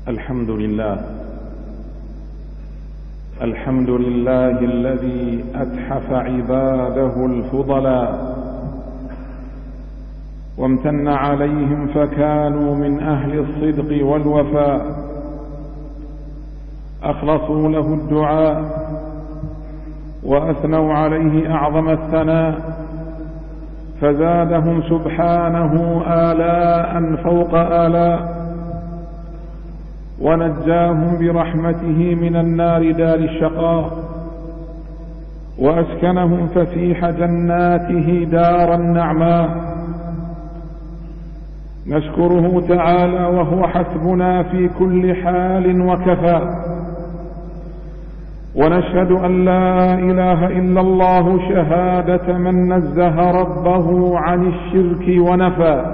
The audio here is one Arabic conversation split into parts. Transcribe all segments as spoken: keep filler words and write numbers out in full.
الحمد لله الحمد لله الذي أتحف عباده الفضلاء وامتن عليهم فكانوا من أهل الصدق والوفاء، أخلصوا له الدعاء وأثنوا عليه أعظم الثناء، فزادهم سبحانه آلاء فوق آلاء، ونجاهم برحمته من النار دار الشقاء، وأسكنهم فسيح جناته دار النعماء. نشكره تعالى وهو حسبنا في كل حال وكفى، ونشهد أن لا إله إلا الله شهادة من نزه ربه عن الشرك ونفى،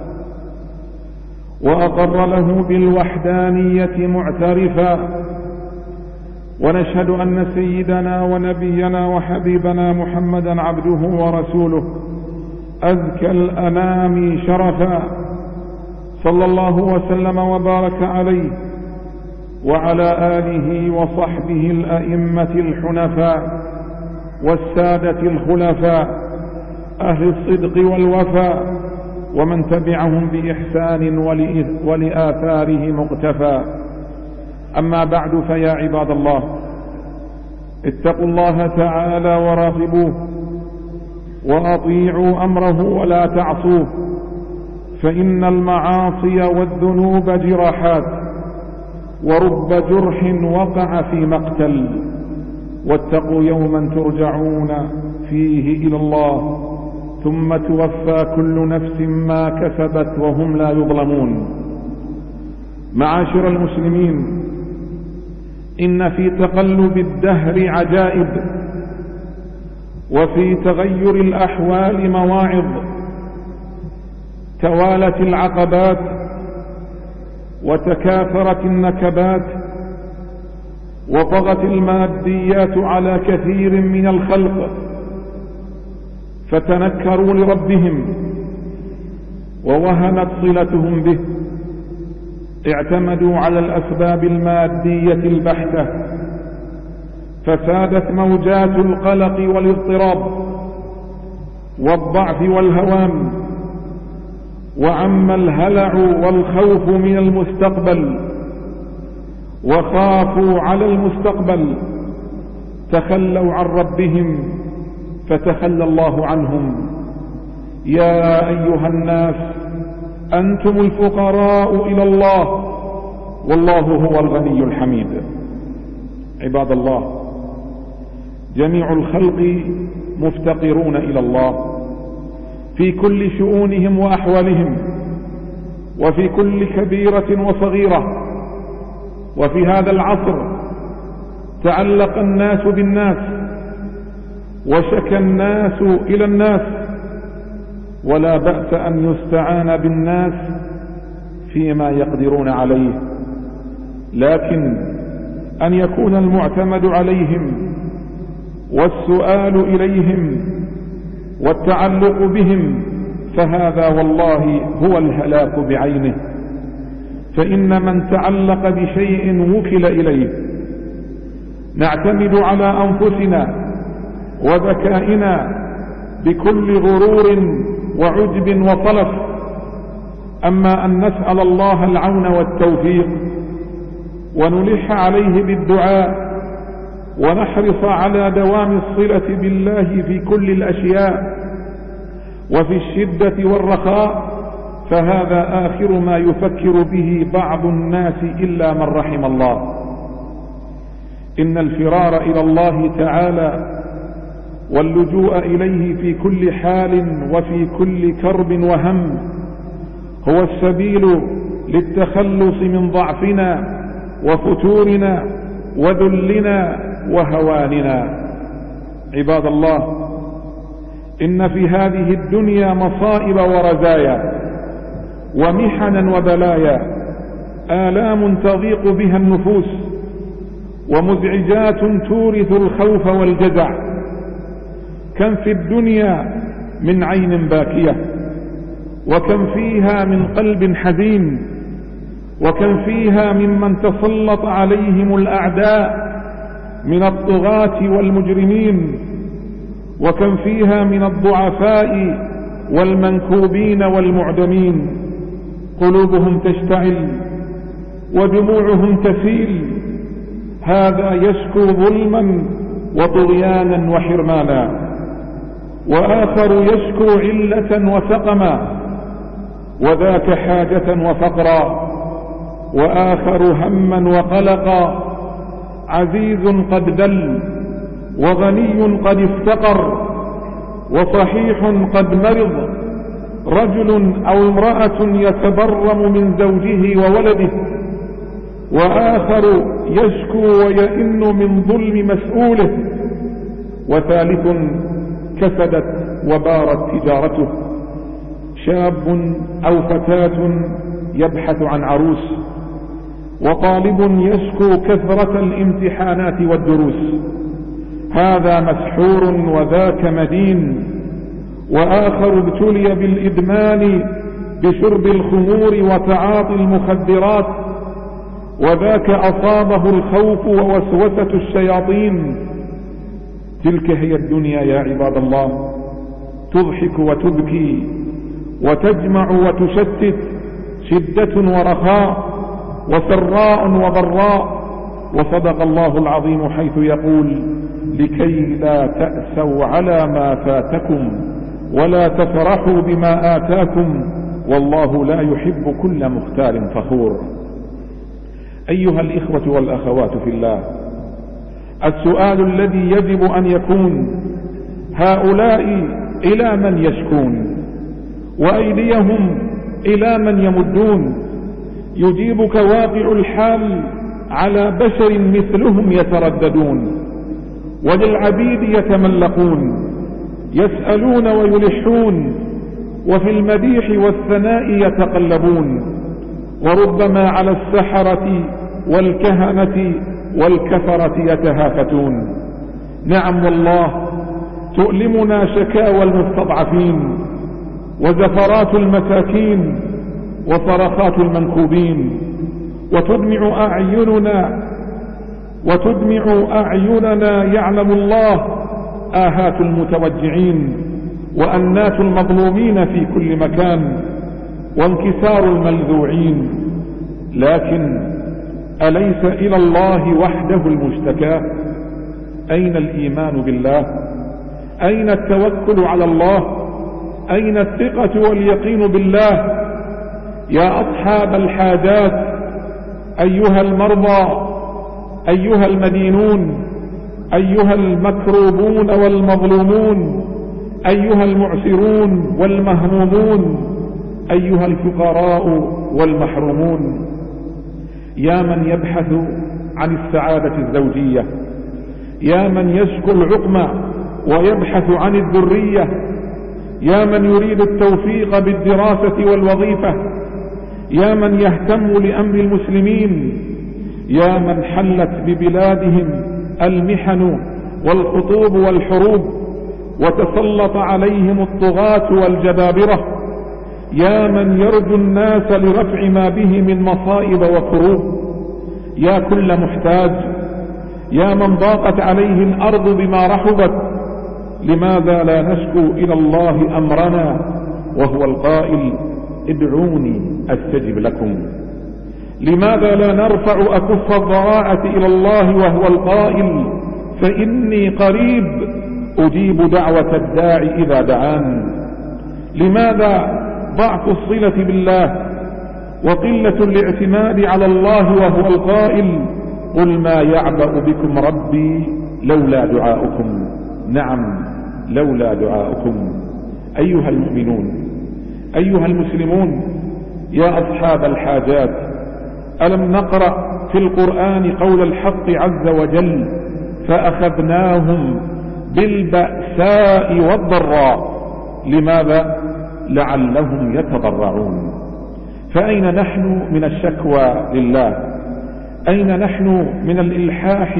وأقر له بالوحدانية معترفا. ونشهد أن سيدنا ونبينا وحبيبنا محمدا عبده ورسوله أزكى الأنام شرفا، صلى الله وسلم وبارك عليه وعلى آله وصحبه الأئمة الحنفاء والسادة الخلفاء أهل الصدق والوفاء، ومن تبعهم بإحسان ولآثاره مقتفى. أما بعد، فيا عباد الله، اتقوا الله تعالى وراقبوه، وأطيعوا أمره ولا تعصوه، فإن المعاصي والذنوب جراحات، ورب جرح وقع في مقتل. واتقوا يوما ترجعون فيه إلى الله، ثم توفى كل نفس ما كسبت وهم لا يظلمون. معاشر المسلمين، إن في تقلب الدهر عجائب، وفي تغير الأحوال مواعظ. توالت العقبات وتكاثرت النكبات، وطغت الماديات على كثير من الخلق، فتنكروا لربهم ووهنت صلتهم به. اعتمدوا على الأسباب المادية البحتة، فسادت موجات القلق والاضطراب والضعف والهوان، وعم الهلع والخوف من المستقبل، وخافوا على المستقبل. تخلوا عن ربهم فتخلى الله عنهم. يا أيها الناس، أنتم الفقراء إلى الله، والله هو الغني الحميد. عباد الله، جميع الخلق مفتقرون إلى الله في كل شؤونهم وأحوالهم، وفي كل كبيرة وصغيرة. وفي هذا العصر تعلق الناس بالناس، وشكى الناس إلى الناس، ولا بأس أن يستعان بالناس فيما يقدرون عليه، لكن أن يكون المعتمد عليهم والسؤال إليهم والتعلق بهم، فهذا والله هو الهلاك بعينه. فإن من تعلق بشيء وكل إليه. نعتمد على أنفسنا وذكائنا بكل غرور وعجب وطلف، أما أن نسأل الله العون والتوفيق، ونلح عليه بالدعاء، ونحرص على دوام الصلة بالله في كل الأشياء وفي الشدة والرخاء، فهذا آخر ما يفكر به بعض الناس إلا من رحم الله. إن الفرار إلى الله تعالى واللجوء إليه في كل حال وفي كل كرب وهم هو السبيل للتخلص من ضعفنا وفتورنا وذلنا وهواننا. عباد الله، إن في هذه الدنيا مصائب ورزايا، ومحنا وبلايا، آلام تضيق بها النفوس، ومزعجات تورث الخوف والجزع. كم في الدنيا من عين باكية، وكم فيها من قلب حزين، وكم فيها ممن تسلط عليهم الأعداء من الطغاة والمجرمين، وكم فيها من الضعفاء والمنكوبين والمعدمين، قلوبهم تشتعل ودموعهم تسيل، هذا يشكو ظلما وطغيانا وحرمانا، وآخر يشكو علة وسقما، وذاك حاجة وفقرا، وآخر هما وقلقا، عزيز قد دل وغني قد افتقر وصحيح قد مرض، رجل أو امرأة يتبرم من زوجه وولده، وآخر يشكو ويئن من ظلم مسؤوله، وثالث كسدت وبارت تجارته، شاب أو فتاة يبحث عن عروس، وطالب يشكو كثرة الامتحانات والدروس، هذا مسحور وذاك مدين، وآخر ابتلي بالإدمان بشرب الخمور وتعاطي المخدرات، وذاك أصابه الخوف ووسوسة الشياطين. تلك هي الدنيا يا عباد الله، تضحك وتبكي وتجمع وتشتت، شدة ورخاء وسراء وضراء، وصدق الله العظيم حيث يقول: لكي لا تأسوا على ما فاتكم ولا تفرحوا بما آتاكم والله لا يحب كل مختال فخور. أيها الإخوة والأخوات في الله، السؤال الذي يجب أن يكون: هؤلاء إلى من يشكون؟ وأيديهم إلى من يمدون؟ يجيبك واقع الحال على بشر مثلهم يترددون، وللعبيد يتملقون، يسألون ويلحون، وفي المديح والثناء يتقلبون، وربما على السحرة والكهنة والكفرة يتهافتون. نعم والله، تؤلمنا شكاوى المستضعفين وزفرات المساكين وصرخات المنكوبين، وتدمع أعيننا وتدمع أعيننا يعلم الله آهات المتوجعين وأنات المظلومين في كل مكان وانكسار الملذوعين، لكن أليس إلى الله وحده المشتكى؟ أين الإيمان بالله؟ أين التوكل على الله؟ أين الثقة واليقين بالله؟ يا أصحاب الحاجات، أيها المرضى، أيها المدينون، أيها المكروبون والمظلومون، أيها المعسرون والمهمومون، أيها الفقراء والمحرومون، يا من يبحث عن السعادة الزوجية، يا من يشكو العقم ويبحث عن الذرية، يا من يريد التوفيق بالدراسة والوظيفة، يا من يهتم لأمر المسلمين، يا من حلت ببلادهم المحن والخطوب والحروب وتسلط عليهم الطغاة والجبابرة، يا من يرجو الناس لرفع ما به من مصائب وكروب، يا كل محتاج، يا من ضاقت عليه الأرض بما رحبت، لماذا لا نشكو إلى الله أمرنا وهو القائل: ادعوني أستجب لكم؟ لماذا لا نرفع أكف الضراعة إلى الله وهو القائل: فإني قريب أجيب دعوة الداعي إذا دعان؟ لماذا ضعف الصلة بالله وقلة الاعتماد على الله وهو القائل: قل ما يعبأ بكم ربي لولا دعاؤكم؟ نعم، لولا دعاؤكم. أيها المؤمنون، أيها المسلمون، يا أصحاب الحاجات، ألم نقرأ في القرآن قول الحق عز وجل: فأخذناهم بالبأساء والضراء؟ لماذا؟ لعلهم يتضرعون. فأين نحن من الشكوى لله؟ أين نحن من الإلحاح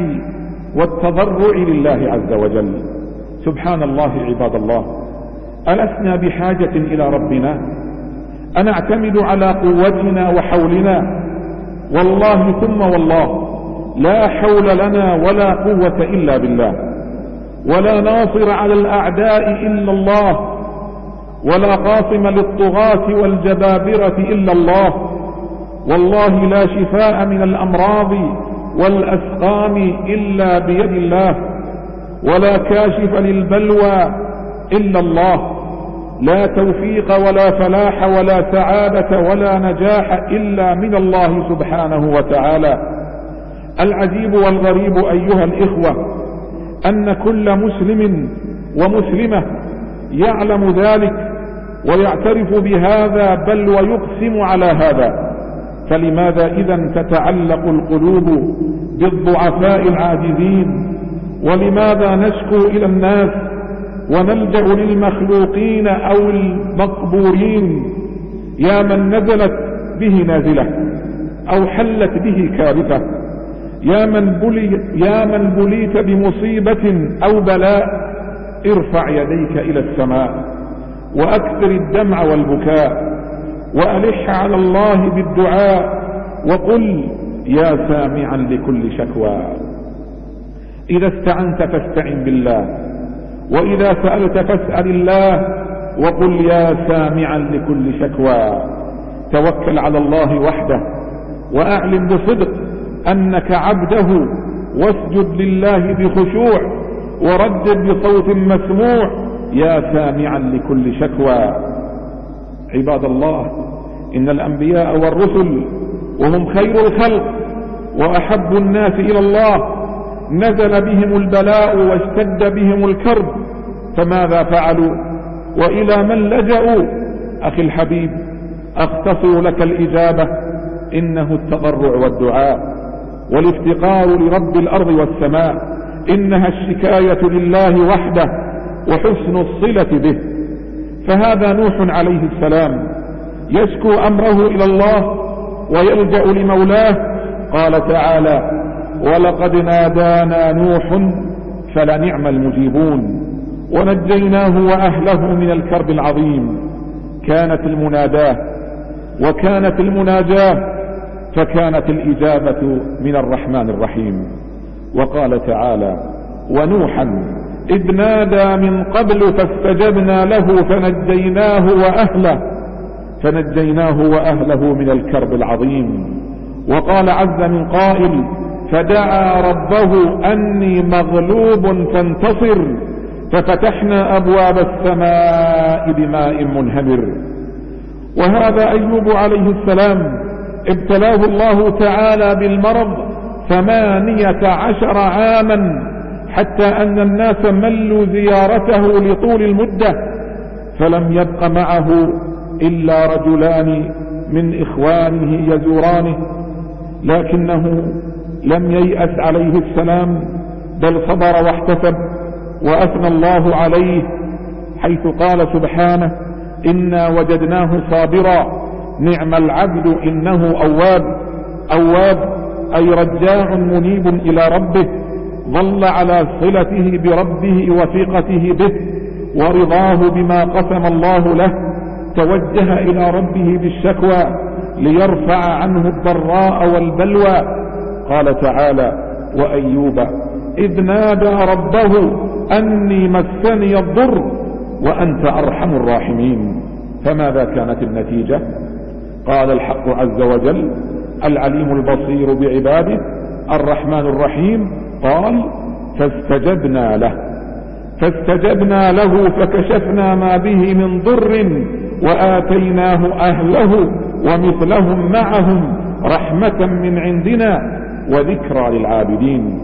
والتضرع لله عز وجل؟ سبحان الله عباد الله، ألسنا بحاجة إلى ربنا؟ أنعتمد على قوتنا وحولنا والله ثم والله لا حول لنا ولا قوة إلا بالله، ولا ناصر على الأعداء إلا الله، ولا قاصم للطغاة والجبابرة إلا الله. والله لا شفاء من الأمراض والأسقام إلا بيد الله، ولا كاشف للبلوى إلا الله، لا توفيق ولا فلاح ولا سعادة ولا نجاح إلا من الله سبحانه وتعالى. العجيب والغريب أيها الإخوة أن كل مسلم ومسلمة يعلم ذلك ويعترف بهذا، بل ويقسم على هذا. فلماذا إذن تتعلق القلوب بالضعفاء العاجزين؟ ولماذا نشكو إلى الناس ونلجأ للمخلوقين أو المقبورين؟ يا من نزلت به نازلة أو حلت به كارثة، يا من بلي يا من بليت بمصيبة أو بلاء، ارفع يديك إلى السماء وأكثر الدمع والبكاء، وألح على الله بالدعاء، وقل يا سامعا لكل شكوى. إذا استعنت فاستعن بالله، وإذا سألت فاسأل الله، وقل يا سامعا لكل شكوى. توكل على الله وحده، وأعلم بصدق أنك عبده، واسجد لله بخشوع، وردد بصوت مسموع يا سامعا لكل شكوى. عباد الله، إن الأنبياء والرسل وهم خير الخلق وأحب الناس إلى الله نزل بهم البلاء واشتد بهم الكرب، فماذا فعلوا وإلى من لجأوا؟ أخي الحبيب، أختصر لك الإجابة، إنه التضرع والدعاء والافتقار لرب الأرض والسماء، إنها الشكاية لله وحده وحسن الصلة به. فهذا نوح عليه السلام يشكو أمره إلى الله ويلجأ لمولاه. قال تعالى: ولقد نادانا نوح فلنعم المجيبون، ونجيناه وأهله من الكرب العظيم. كانت المناداة وكانت المناجاة، فكانت الإجابة من الرحمن الرحيم. وقال تعالى: ونوحا إذ نادى من قبل فاستجبنا له فنجيناه وأهله فنجيناه وأهله من الكرب العظيم. وقال عز من قائل: فدعا ربه أني مغلوب فانتصر ففتحنا أبواب السماء بماء منهمر. وهذا أيوب عليه السلام ابتلاه الله تعالى بالمرض ثمانية عشر عاما، حتى أن الناس ملوا زيارته لطول المدة، فلم يبق معه إلا رجلان من إخوانه يزورانه، لكنه لم ييأس عليه السلام، بل صبر واحتسب، وأثنى الله عليه حيث قال سبحانه: إنا وجدناه صابرا نعم العبد إنه أواب. أواب أي رجاع منيب إلى ربه، ظل على صلته بربه وثقته به ورضاه بما قسم الله له، توجه إلى ربه بالشكوى ليرفع عنه الضراء والبلوى. قال تعالى: وأيوب إذ نادى ربه أني مسني الضر وأنت أرحم الراحمين. فماذا كانت النتيجة؟ قال الحق عز وجل العليم البصير بعباده الرحمن الرحيم، قال: فاستجبنا له فاستجبنا له فكشفنا ما به من ضر وآتيناه أهله ومثلهم معهم رحمة من عندنا وذكرى للعابدين.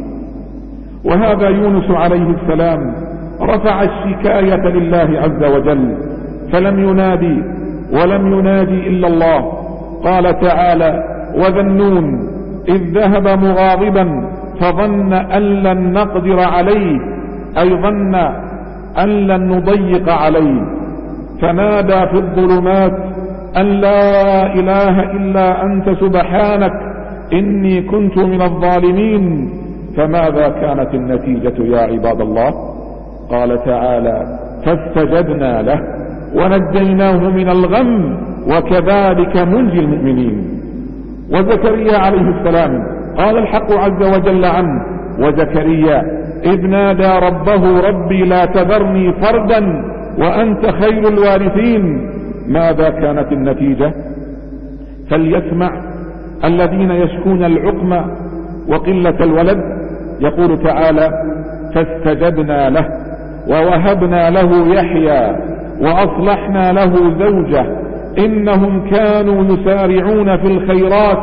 وهذا يونس عليه السلام رفع الشكاية لله عز وجل، فلم ينادي ولم ينادي إلا الله. قال تعالى: وذا النون إذ ذهب مغاضبا فظن أن لن نقدر عليه، أي ظن أن لن نضيق عليه، فنادى في الظلمات أن لا إله إلا أنت سبحانك إني كنت من الظالمين. فماذا كانت النتيجة يا عباد الله؟ قال تعالى: فاستجبنا له ونجيناه من الغم وكذلك ننجي المؤمنين. وزكريا عليه السلام قال الحق عز وجل عنه: وزكريا إذ نادى ربه ربي لا تذرني فردا وأنت خير الوارثين. ماذا كانت النتيجة؟ فليسمع الذين يشكون العقم وقلة الولد. يقول تعالى: فاستجبنا له ووهبنا له يحيى وأصلحنا له زوجه إنهم كانوا يسارعون في الخيرات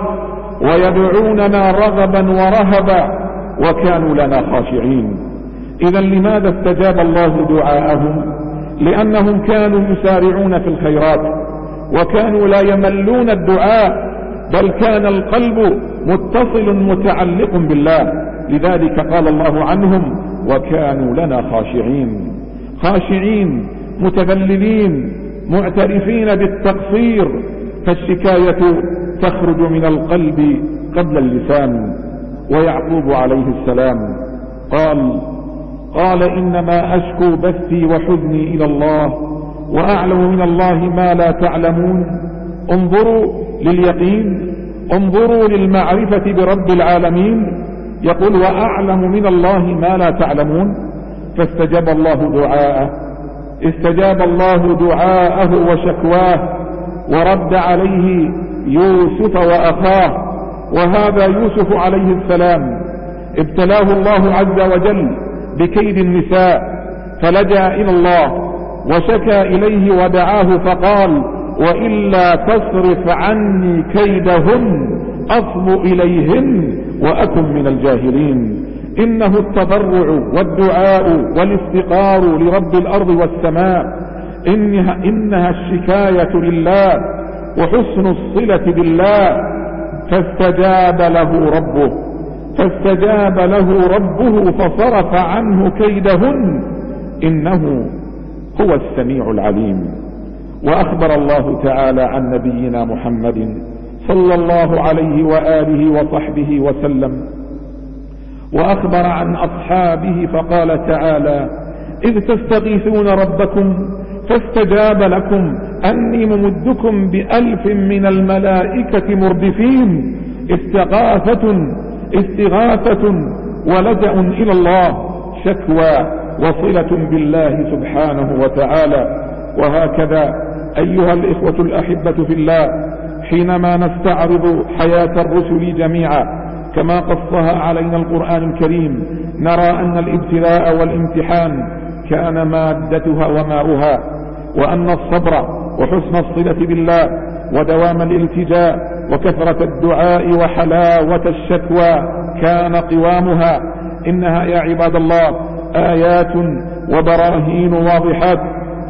ويدعوننا رغبا ورهبا وكانوا لنا خاشعين. إذا لماذا استجاب الله دعاءهم؟ لأنهم كانوا يسارعون في الخيرات وكانوا لا يملون الدعاء، بل كان القلب متصل متعلق بالله. لذلك قال الله عنهم: وكانوا لنا خاشعين. خاشعين متذللين معترفين بالتقصير، فالشكاية تخرج من القلب قبل اللسان. ويعقوب عليه السلام قال قال إنما أشكو بثي وحزني إلى الله وأعلم من الله ما لا تعلمون. انظروا لليقين، انظروا للمعرفة برب العالمين. يقول: وأعلم من الله ما لا تعلمون. فاستجاب الله دعاءه، استجاب الله دعاءه وشكواه، ورد عليه يوسف وأخاه. وهذا يوسف عليه السلام ابتلاه الله عز وجل بكيد النساء، فلجأ إلى الله وشكى إليه ودعاه فقال: وإلا تصرف عني كيدهن أصب إليهن وأكن من الجاهلين. إنه التضرع والدعاء والافتقار لرب الأرض والسماء، إنها, إنها الشكاية لله وحسن الصلة بالله. فاستجاب له ربه فاستجاب له ربه فصرف عنه كيدهن إنه هو السميع العليم. وأخبر الله تعالى عن نبينا محمد صلى الله عليه وآله وصحبه وسلم، وأخبر عن أصحابه فقال تعالى: إذ تستغيثون ربكم فاستجاب لكم أني ممدكم بألف من الملائكة مردفين. استغاثة استغاثة ولجأ إلى الله، شكوى وصلة بالله سبحانه وتعالى. وهكذا أيها الإخوة الأحبة في الله، حينما نستعرض حياة الرسل جميعا كما قصها علينا القرآن الكريم، نرى أن الابتلاء والامتحان كان مادتها وماؤها، وأن الصبر وحسن الصلة بالله ودوام الالتجاء وكثرة الدعاء وحلاوة الشكوى كان قوامها. إنها يا عباد الله آيات وبراهين واضحات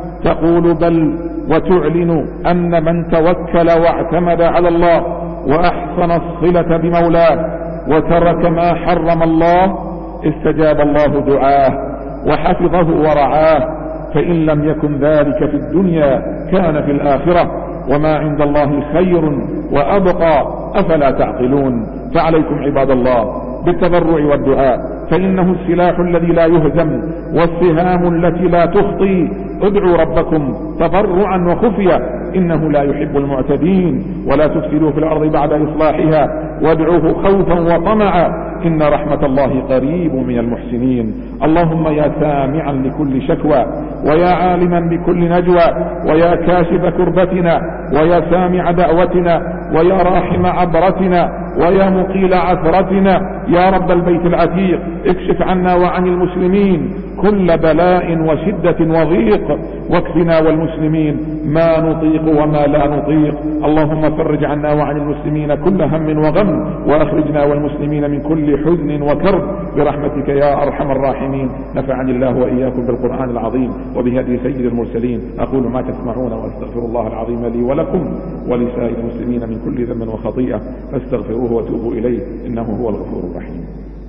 تقول بل وتعلن أن من توكل واعتمد على الله وأحسن الصلة بمولاه وترك ما حرم الله استجاب الله دعاه وحفظه ورعاه. فإن لم يكن ذلك في الدنيا كان في الآخرة، وما عند الله خير وأبقى، أفلا تعقلون؟ فعليكم عباد الله بالتضرع والدعاء، فإنه السلاح الذي لا يهزم والسهام التي لا تخطي. ادعوا ربكم تضرعا وخفيا إنه لا يحب المعتدين، ولا تفسدوا في الأرض بعد إصلاحها وادعوه خوفا وطمعا إن رحمة الله قريب من المحسنين. اللهم يا سامعا لكل شكوى ويا عالما بكل نجوى ويا كاشف كربتنا ويا سامع دعوتنا ويا راحم عبرتنا ويا مقيل عثرتنا، يا رب البيت العتيق اكشف عنا وعن المسلمين كل بلاء وشدة وضيق، واكفنا والمسلمين ما نطيق وما لا نطيق. اللهم فرج عنا وعن المسلمين كل هم وغم، وأخرجنا والمسلمين من كل حزن وكرب برحمتك يا أرحم الراحمين. نفعني الله وإياكم بالقرآن العظيم وبهدي سيد المرسلين. أقول ما تسمعون وأستغفر الله العظيم لي ولكم ولسائر المسلمين من كل ذنب وخطيئة، فاستغفروه وتوبوا إليه إنه هو الغفور الرحيم.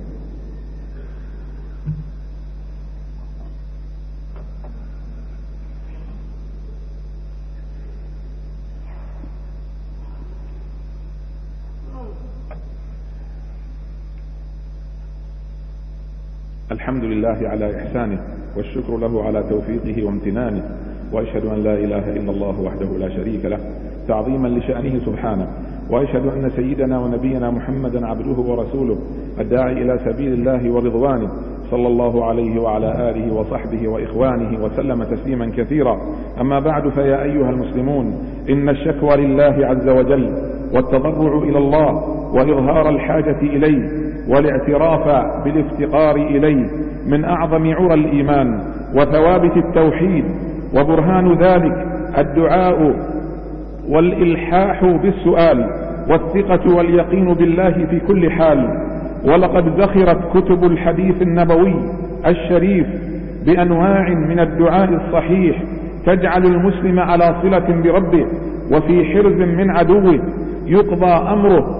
الحمد لله على إحسانه والشكر له على توفيقه وامتنانه، وأشهد أن لا إله إلا الله وحده لا شريك له تعظيما لشأنه سبحانه، وأشهد أن سيدنا ونبينا محمدا عبده ورسوله الداعي إلى سبيل الله ورضوانه، صلى الله عليه وعلى آله وصحبه وإخوانه وسلم تسليما كثيرا. أما بعد، فيا أيها المسلمون، إن الشكوى لله عز وجل والتضرع إلى الله وإظهار الحاجة إليه والاعتراف بالافتقار إليه من أعظم عرى الإيمان وثوابت التوحيد، وبرهان ذلك الدعاء والإلحاح بالسؤال والثقة واليقين بالله في كل حال. ولقد زخرت كتب الحديث النبوي الشريف بأنواع من الدعاء الصحيح تجعل المسلم على صلة بربه وفي حرز من عدوه، يقضى أمره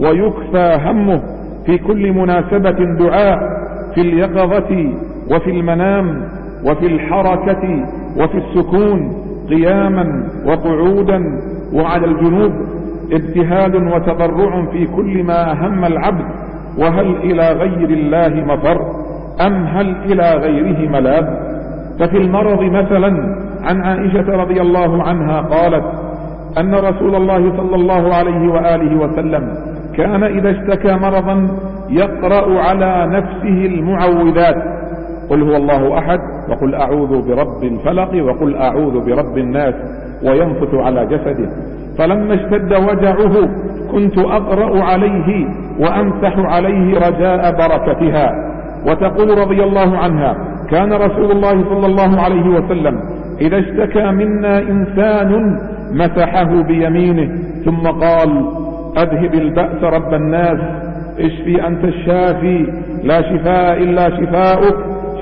ويكفى همه في كل مناسبة دعاء، في اليقظة وفي المنام وفي الحركة وفي السكون، قياما وقعودا وعلى الجنوب، ابتهال وتضرع في كل ما أهم العبد. وهل إلى غير الله مفر أم هل إلى غيره ملاذ؟ ففي المرض مثلا عن عائشة رضي الله عنها قالت أن رسول الله صلى الله عليه وآله وسلم كان إذا اشتكى مرضا يقرأ على نفسه المعوذات، قل هو الله أحد، وقل أعوذ برب الفلق، وقل أعوذ برب الناس، وينفث على جسده. فلما اشتد وجعه كنت أقرأ عليه وأمسح عليه رجاء بركتها. وتقول رضي الله عنها كان رسول الله صلى الله عليه وسلم إذا اشتكى منا إنسان مسحه بيمينه ثم قال أذهب البأس رب الناس، اشفي أنت الشافي، لا شفاء إلا شفاؤك،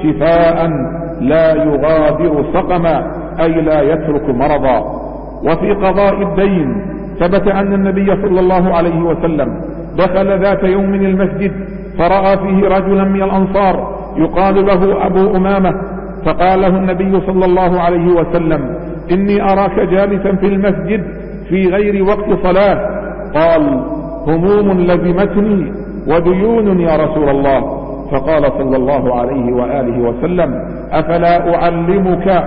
شفاء لا يغادر سقما، أي لا يترك مرضا. وفي قضاء الدين ثبت أن النبي صلى الله عليه وسلم دخل ذات يوم المسجد فرأى فيه رجلا من الأنصار يقال له أبو أمامة، فقال له النبي صلى الله عليه وسلم إني أراك جالسا في المسجد في غير وقت صلاة. قال هموم لزمتني وديون يا رسول الله. فقال صلى الله عليه وآله وسلم أفلا أعلمك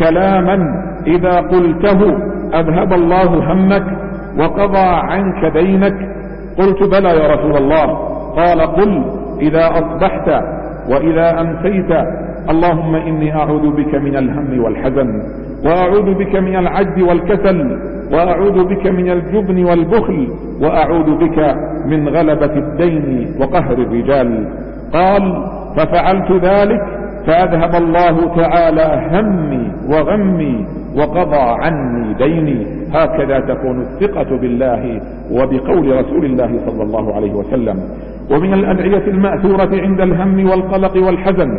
كلاما إذا قلته أذهب الله همك وقضى عنك دينك؟ قلت بلى يا رسول الله. قال قل إذا أصبحت وإذا أمسيت اللهم إني أعوذ بك من الهم والحزن، وأعوذ بك من العجز والكسل، وأعوذ بك من الجبن والبخل، وأعوذ بك من غلبة الدين وقهر الرجال. قال ففعلت ذلك فأذهب الله تعالى همي وغمي وقضى عني ديني. هكذا تكون الثقة بالله وبقول رسول الله صلى الله عليه وسلم. ومن الأدعية المأثورة عند الهم والقلق والحزن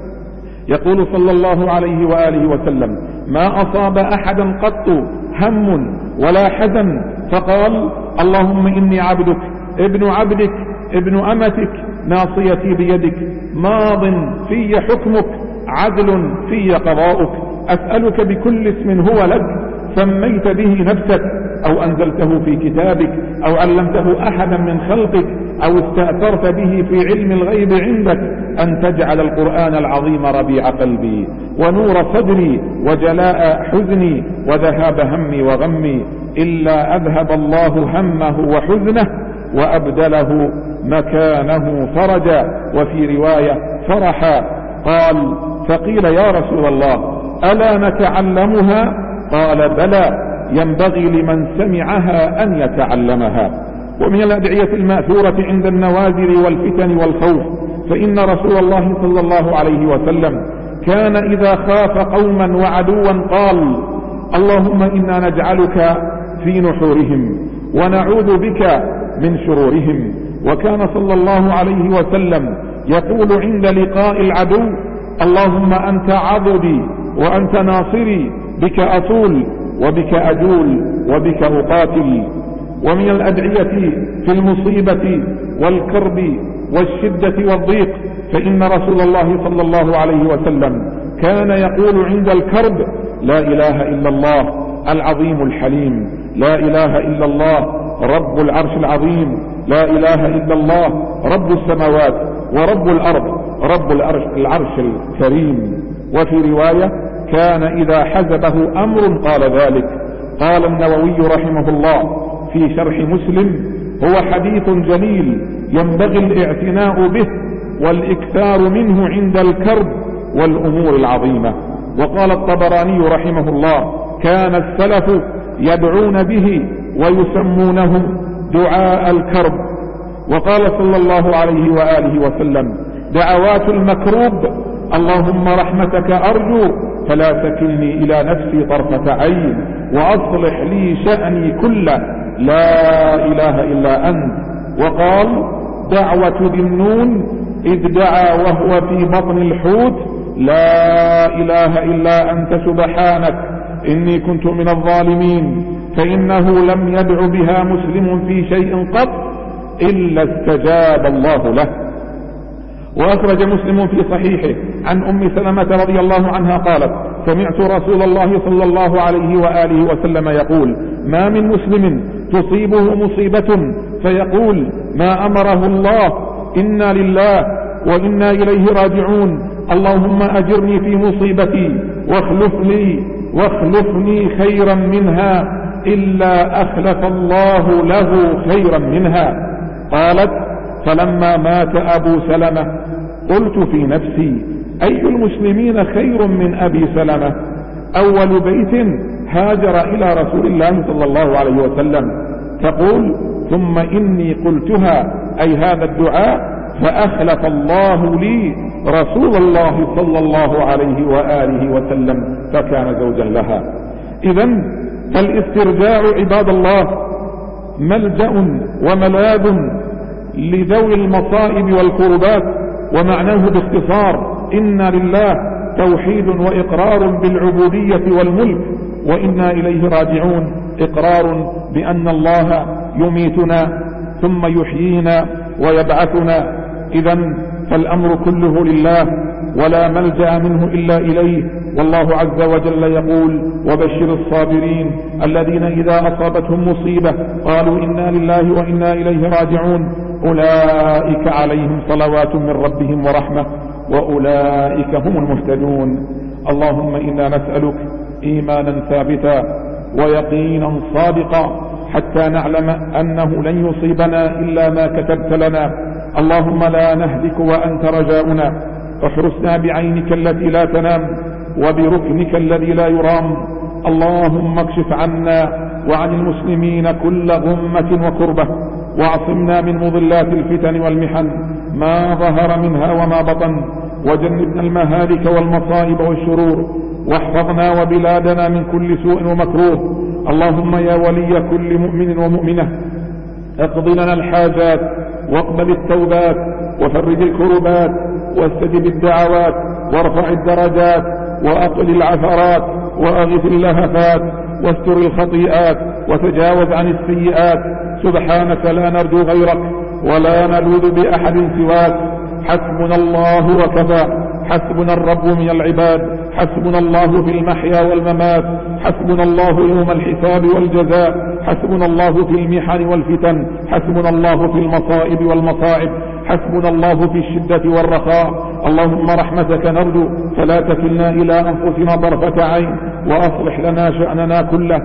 يقول صلى الله عليه وآله وسلم ما أصاب أحدا قط هم ولا حزن فقال اللهم إني عبدك ابن عبدك ابن أمتك ناصيتي بيدك ماض في حكمك عدل في قضاؤك، أسألك بكل اسم هو لك سميت به نفسك أو أنزلته في كتابك أو علمته أحدا من خلقك أو استأثرت به في علم الغيب عندك أن تجعل القرآن العظيم ربيع قلبي ونور صدري وجلاء حزني وذهاب همي وغمي، إلا أذهب الله همه وحزنه وأبدله مكانه فرجا، وفي رواية فرحا. قال فقيل يا رسول الله ألا نتعلمها؟ قال بلى، ينبغي لمن سمعها أن يتعلمها. ومن الأدعية المأثورة عند النوازل والفتن والخوف فإن رسول الله صلى الله عليه وسلم كان إذا خاف قوما وعدوا قال اللهم إنا نجعلك في نحورهم ونعوذ بك من شرورهم. وكان صلى الله عليه وسلم يقول عند لقاء العدو اللهم أنت عضدي وأنت ناصري، بك أصول وبك أجول وبك أقاتل. ومن الأدعية في المصيبة والكرب والشدة والضيق فإن رسول الله صلى الله عليه وسلم كان يقول عند الكرب لا إله إلا الله العظيم الحليم، لا إله إلا الله رب العرش العظيم، لا إله إلا الله رب السماوات ورب الأرض رب العرش الكريم. وفي رواية كان إذا حزبه أمر قال ذلك. قال النووي رحمه الله في شرح مسلم: هو حديث جليل ينبغي الاعتناء به والإكثار منه عند الكرب والأمور العظيمة. وقال الطبراني رحمه الله: كان السلف يدعون به ويسمونه دعاء الكرب. وقال صلى الله عليه وآله وسلم: دعوات المكروب: اللهم رحمتك أرجو فلا تكلني إلى نفسي طرفة عين وأصلح لي شأني كله لا إله إلا أنت. وقال: دعوة ذي النون إذ دعا وهو في بطن الحوت: لا إله إلا أنت سبحانك إني كنت من الظالمين. فإنه لم يدع بها مسلم في شيء قط إلا استجاب الله له. وأخرج مسلم في صحيحه عن أم سلمة رضي الله عنها قالت: سمعت رسول الله صلى الله عليه وآله وسلم يقول: ما من مسلم تصيبه مصيبة فيقول ما أمره الله إنا لله وإنا إليه راجعون، اللهم أجرني في مصيبتي واخلف لي واخلفني خيرا منها، إلا أخلف الله له خيرا منها. قالت: فلما مات أبو سلمة قلت في نفسي: أي المسلمين خير من أبي سلمة؟ أول بيت هاجر إلى رسول الله صلى الله عليه وسلم. تقول: ثم إني قلتها، أي هذا الدعاء، فأخلف الله لي رسول الله صلى الله عليه وآله وسلم فكان زوجا لها. إذن فالاسترجاع عباد الله ملجأ وملاذ لذوي المصائب والكربات. ومعناه باختصار: إنا لله توحيد وإقرار بالعبودية والملك، وإنا إليه راجعون إقرار بأن الله يميتنا ثم يحيينا ويبعثنا. إذن فالأمر كله لله ولا ملجأ منه إلا إليه. والله عز وجل يقول: وبشر الصابرين الذين إذا أصابتهم مصيبة قالوا إنا لله وإنا إليه راجعون أولئك عليهم صلوات من ربهم ورحمة وأولئك هم المهتدون. اللهم إنا نسألك إيمانا ثابتا ويقينا صادقا حتى نعلم أنه لن يصيبنا إلا ما كتبت لنا. اللهم لا نهلك وأنت رجاؤنا، احرسنا بعينك التي لا تنام وبركنك الذي لا يرام. اللهم اكشف عنا وعن المسلمين كل غمة وكربة، واعصمنا من مضلات الفتن والمحن ما ظهر منها وما بطن، وجنبنا المهالك والمصائب والشرور، واحفظنا وبلادنا من كل سوء ومكروه. اللهم يا ولي كل مؤمن ومؤمنة اقض لنا الحاجات واقبل التوبات وفرج الكربات واستجب الدعوات وارفع الدرجات وأقل العثرات وأغث اللهفات واستر الخطيئات وتجاوز عن السيئات. سبحانك لا نرجو غيرك ولا نلوذ بأحد سواك. حسبنا الله وكفى، حسبنا الرب من العباد، حسبنا الله في المحيا والممات، حسبنا الله يوم الحساب والجزاء، حسبنا الله في المحن والفتن، حسبنا الله في المصائب والمصاعب، حسبنا الله في الشدة والرخاء. اللهم رحمتك نرجو فلا تكلنا إلى أنفسنا طرفة عين، وأصلح لنا شأننا كله.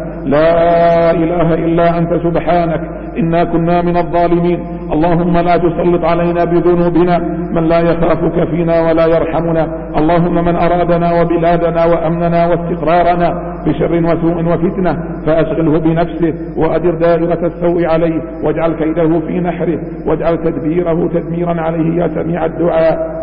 لا إله إلا أنت سبحانك إنا كنا من الظالمين. اللهم لا تسلط علينا بذنوبنا من لا يخافك فينا ولا يرحمنا. اللهم من أرادنا وبلادنا وأمننا واستقرارنا بشر وسوء وفتنة فأشغله بنفسه وأدر دائرة السوء عليه، واجعل كيده في نحره، واجعل تدبيره تدميرا عليه يا سميع الدعاء.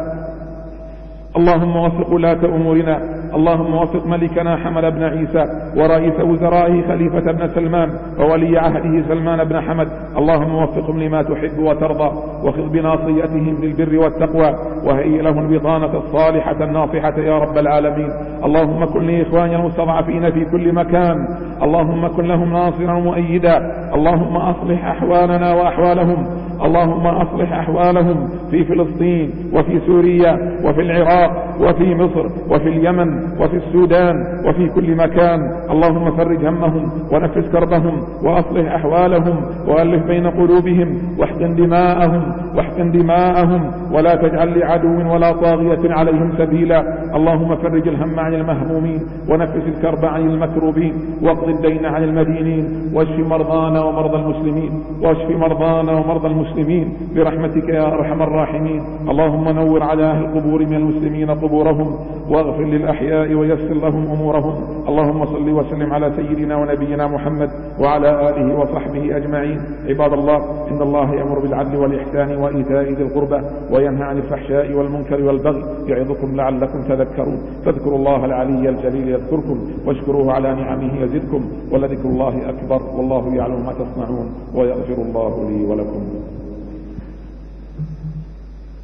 اللهم وفق ولاة أمورنا، اللهم وفق ملكنا حمد بن عيسى ورئيس وزرائه خليفة بن سلمان وولي عهده سلمان بن حمد، اللهم وفقهم لما تحب وترضى، وخذ بناصيتهم للبر والتقوى، وهيئ لهم البطانة الصالحة الناصحة يا رب العالمين. اللهم كن لإخواننا المستضعفين في كل مكان، اللهم كن لهم ناصرا مؤيدا. اللهم أصلح أحوالنا وأحوالهم، اللهم أصلح أحوالهم في فلسطين وفي سوريا وفي العراق وفي مصر وفي اليمن وفي السودان وفي كل مكان. اللهم فرج همهم ونفس كربهم وأصلح أحوالهم وألف بين قلوبهم واحقن دماءهم واحقن دماءهم ولا تجعل لعدو ولا طاغية عليهم سبيلا. اللهم فرج الهم عن المهمومين ونفس الكرب عن المكروبين واقض الدين عن المدينين واشف مرضانا ومرضى المسلمين، واشف مرضانا ومرضى المسلمين برحمتك يا أرحم الراحمين. اللهم نور على أهل القبور من المسلمين قبورهم، واغفر للأحياء ويسر لهم أمورهم. اللهم صل وسلم على سيدنا ونبينا محمد وعلى آله وصحبه أجمعين. عباد الله، إن الله يأمر بالعدل والإحسان وإيتاء ذي القربى وينهى عن الفحشاء والمنكر والبغي يعظكم لعلكم تذكرون. فاذكروا الله العلي الجليل يذكركم، واشكروه على نعمه يزدكم، ولذكر الله أكبر، والله يعلم ما تصنعون، ويغفر الله لي ولكم.